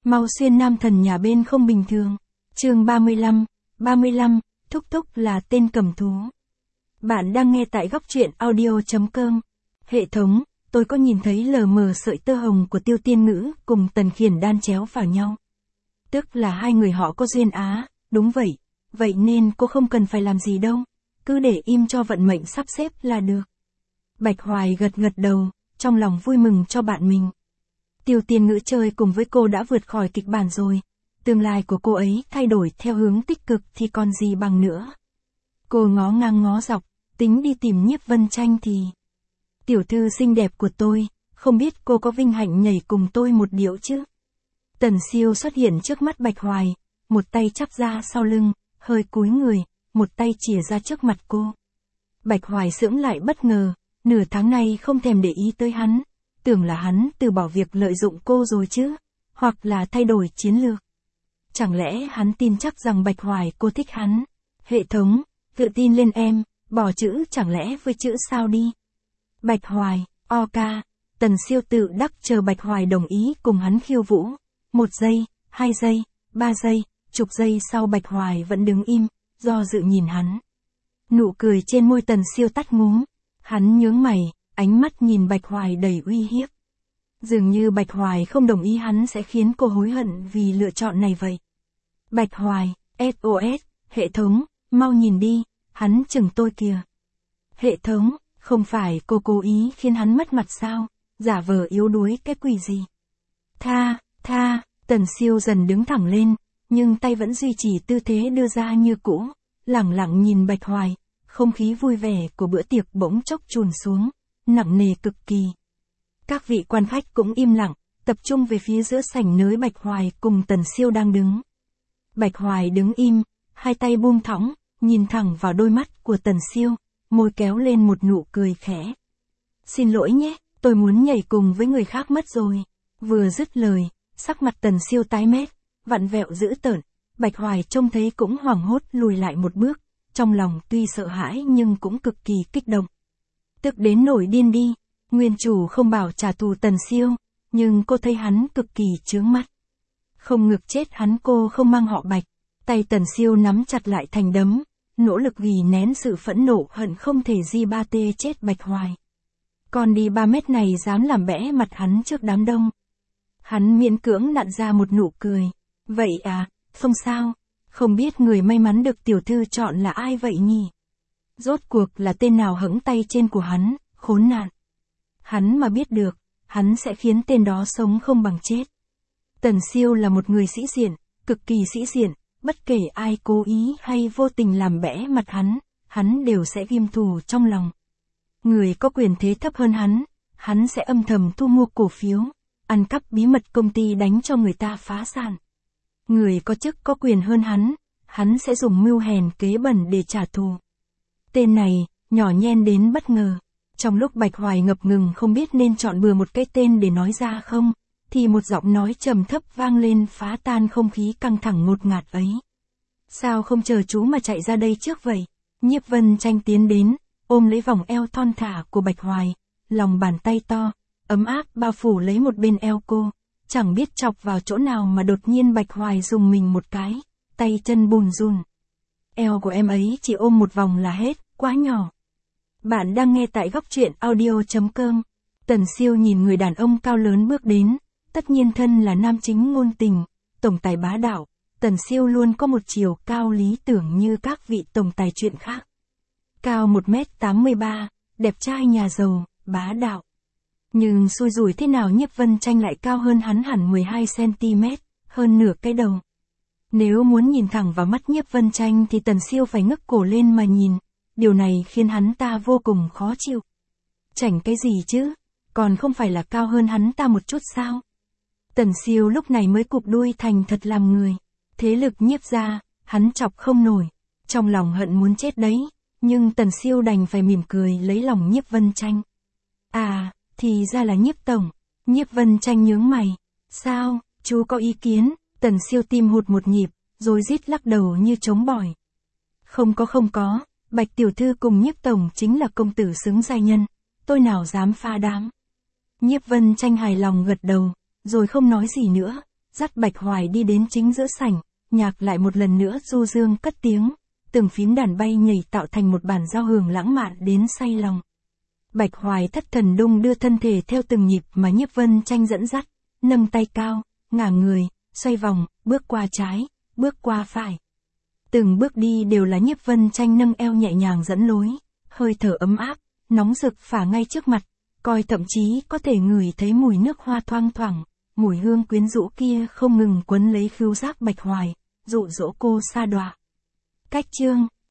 Mau xuyên nam thần nhà bên không bình thường. Chương 35, Thúc Thúc là tên cầm thú. Bạn đang nghe tại góc truyện audio.com. Hệ thống, tôi có nhìn thấy lờ mờ sợi tơ hồng của Tiêu Tiên Ngữ cùng Tần Khiển đan chéo vào nhau. Tức là hai người họ có duyên á, đúng vậy. Vậy nên cô không cần phải làm gì đâu. Cứ để im cho vận mệnh sắp xếp là được. Bạch Hoài gật gật đầu, trong lòng vui mừng cho bạn mình. Tiêu Tiên Ngữ chơi cùng với cô đã vượt khỏi kịch bản rồi. Tương lai của cô ấy thay đổi theo hướng tích cực thì còn gì bằng nữa. Cô ngó ngang ngó dọc, tính đi tìm Nhiếp Vân Tranh thì... Tiểu thư xinh đẹp của tôi, không biết cô có vinh hạnh nhảy cùng tôi một điệu chứ? Tần Siêu xuất hiện trước mắt Bạch Hoài, một tay chắp ra sau lưng, hơi cúi người, một tay chìa ra trước mặt cô. Bạch Hoài sững lại bất ngờ, nửa tháng nay không thèm để ý tới hắn, tưởng là hắn từ bỏ việc lợi dụng cô rồi chứ, hoặc là thay đổi chiến lược. Chẳng lẽ hắn tin chắc rằng Bạch Hoài cô thích hắn? Hệ thống, tự tin lên em, bỏ chữ chẳng lẽ với chữ sao đi. Bạch Hoài, ok, Tần Siêu tự đắc chờ Bạch Hoài đồng ý cùng hắn khiêu vũ. 1 giây, 2 giây, 3 giây, chục giây sau Bạch Hoài vẫn đứng im, do dự nhìn hắn. Nụ cười trên môi Tần Siêu tắt ngúm, hắn nhướng mày, ánh mắt nhìn Bạch Hoài đầy uy hiếp. Dường như Bạch Hoài không đồng ý hắn sẽ khiến cô hối hận vì lựa chọn này vậy. Bạch Hoài, SOS, hệ thống, mau nhìn đi, hắn chừng tôi kìa. Hệ thống, không phải cô cố ý khiến hắn mất mặt sao, giả vờ yếu đuối cái quỷ gì. Tha, Tần Siêu dần đứng thẳng lên, nhưng tay vẫn duy trì tư thế đưa ra như cũ, lẳng lặng nhìn Bạch Hoài, không khí vui vẻ của bữa tiệc bỗng chốc trùn xuống, nặng nề cực kỳ. Các vị quan khách cũng im lặng, tập trung về phía giữa sảnh nơi Bạch Hoài cùng Tần Siêu đang đứng. Bạch Hoài đứng im, hai tay buông thõng, nhìn thẳng vào đôi mắt của Tần Siêu, môi kéo lên một nụ cười khẽ. Xin lỗi nhé, tôi muốn nhảy cùng với người khác mất rồi. Vừa dứt lời, sắc mặt Tần Siêu tái mét, vặn vẹo dữ tợn, Bạch Hoài trông thấy cũng hoảng hốt lùi lại một bước, trong lòng tuy sợ hãi nhưng cũng cực kỳ kích động. Tức đến nổi điên đi, nguyên chủ không bảo trả thù Tần Siêu, nhưng cô thấy hắn cực kỳ chướng mắt. Không ngược chết hắn cô không mang họ Bạch, tay Tần Siêu nắm chặt lại thành đấm, nỗ lực ghi nén sự phẫn nộ hận không thể di ba tê chết Bạch Hoài. Còn đi 3 mét này dám làm bẽ mặt hắn trước đám đông. Hắn miễn cưỡng nặn ra một nụ cười. Vậy à, không sao, không biết người may mắn được tiểu thư chọn là ai vậy nhỉ? Rốt cuộc là tên nào hẫng tay trên của hắn, khốn nạn. Hắn mà biết được, hắn sẽ khiến tên đó sống không bằng chết. Tần Siêu là một người sĩ diện, cực kỳ sĩ diện, bất kể ai cố ý hay vô tình làm bẽ mặt hắn đều sẽ ghim thù trong lòng. Người có quyền thế thấp hơn hắn sẽ âm thầm thu mua cổ phiếu, ăn cắp bí mật công ty đánh cho người ta phá sản. Người có chức có quyền hơn hắn sẽ dùng mưu hèn kế bẩn để trả thù. Tên này, nhỏ nhen đến bất ngờ. Trong lúc Bạch Hoài ngập ngừng không biết nên chọn bừa một cái tên để nói ra không, thì một giọng nói trầm thấp vang lên phá tan không khí căng thẳng ngột ngạt ấy. Sao không chờ chú mà chạy ra đây trước vậy? Nhiếp Vân Tranh tiến đến, ôm lấy vòng eo thon thả của Bạch Hoài, lòng bàn tay to, ấm áp bao phủ lấy một bên eo cô, chẳng biết chọc vào chỗ nào mà đột nhiên Bạch Hoài dùng mình một cái, tay chân bùn rùn. Eo của em ấy chỉ ôm một vòng là hết, quá nhỏ. Bạn đang nghe tại góc truyện audio.com. Tần Siêu nhìn người đàn ông cao lớn bước đến, tất nhiên thân là nam chính ngôn tình, tổng tài bá đạo, Tần Siêu luôn có một chiều cao lý tưởng như các vị tổng tài truyện khác. Cao 1m83, đẹp trai nhà giàu, bá đạo. Nhưng xui rủi thế nào Nhiếp Vân Tranh lại cao hơn hắn hẳn 12cm, hơn nửa cái đầu. Nếu muốn nhìn thẳng vào mắt Nhiếp Vân Tranh thì Tần Siêu phải ngước cổ lên mà nhìn, điều này khiến hắn ta vô cùng khó chịu. Chảnh cái gì chứ, còn không phải là cao hơn hắn ta một chút sao? Tần Siêu lúc này mới cụp đuôi thành thật làm người. Thế lực Nhiếp gia, hắn chọc không nổi, trong lòng hận muốn chết đấy, nhưng Tần Siêu đành phải mỉm cười lấy lòng Nhiếp Vân Tranh. À, thì ra là Nhiếp tổng. Nhiếp Vân Tranh nhướng mày. Sao, chú có ý kiến? Tần Siêu tim hụt một nhịp, rồi rít lắc đầu như trống bỏi. Không có, Bạch tiểu thư cùng Nhiếp tổng chính là công tử xứng giai nhân, tôi nào dám pha đám. Nhiếp Vân Tranh hài lòng gật đầu, rồi không nói gì nữa, dắt Bạch Hoài đi đến chính giữa sảnh, nhạc lại một lần nữa du dương cất tiếng, từng phím đàn bay nhảy tạo thành một bản giao hưởng lãng mạn đến say lòng. Bạch Hoài thất thần đung đưa thân thể theo từng nhịp mà Nhiếp Vân Tranh dẫn dắt, nâng tay cao, ngả người, xoay vòng, bước qua trái, bước qua phải. Từng bước đi đều là Nhiếp Vân Tranh nâng eo nhẹ nhàng dẫn lối, hơi thở ấm áp, nóng rực phả ngay trước mặt, coi thậm chí có thể ngửi thấy mùi nước hoa thoang thoảng, mùi hương quyến rũ kia không ngừng quấn lấy khứu giác Bạch Hoài, dụ dỗ cô sa đọa. Cách chương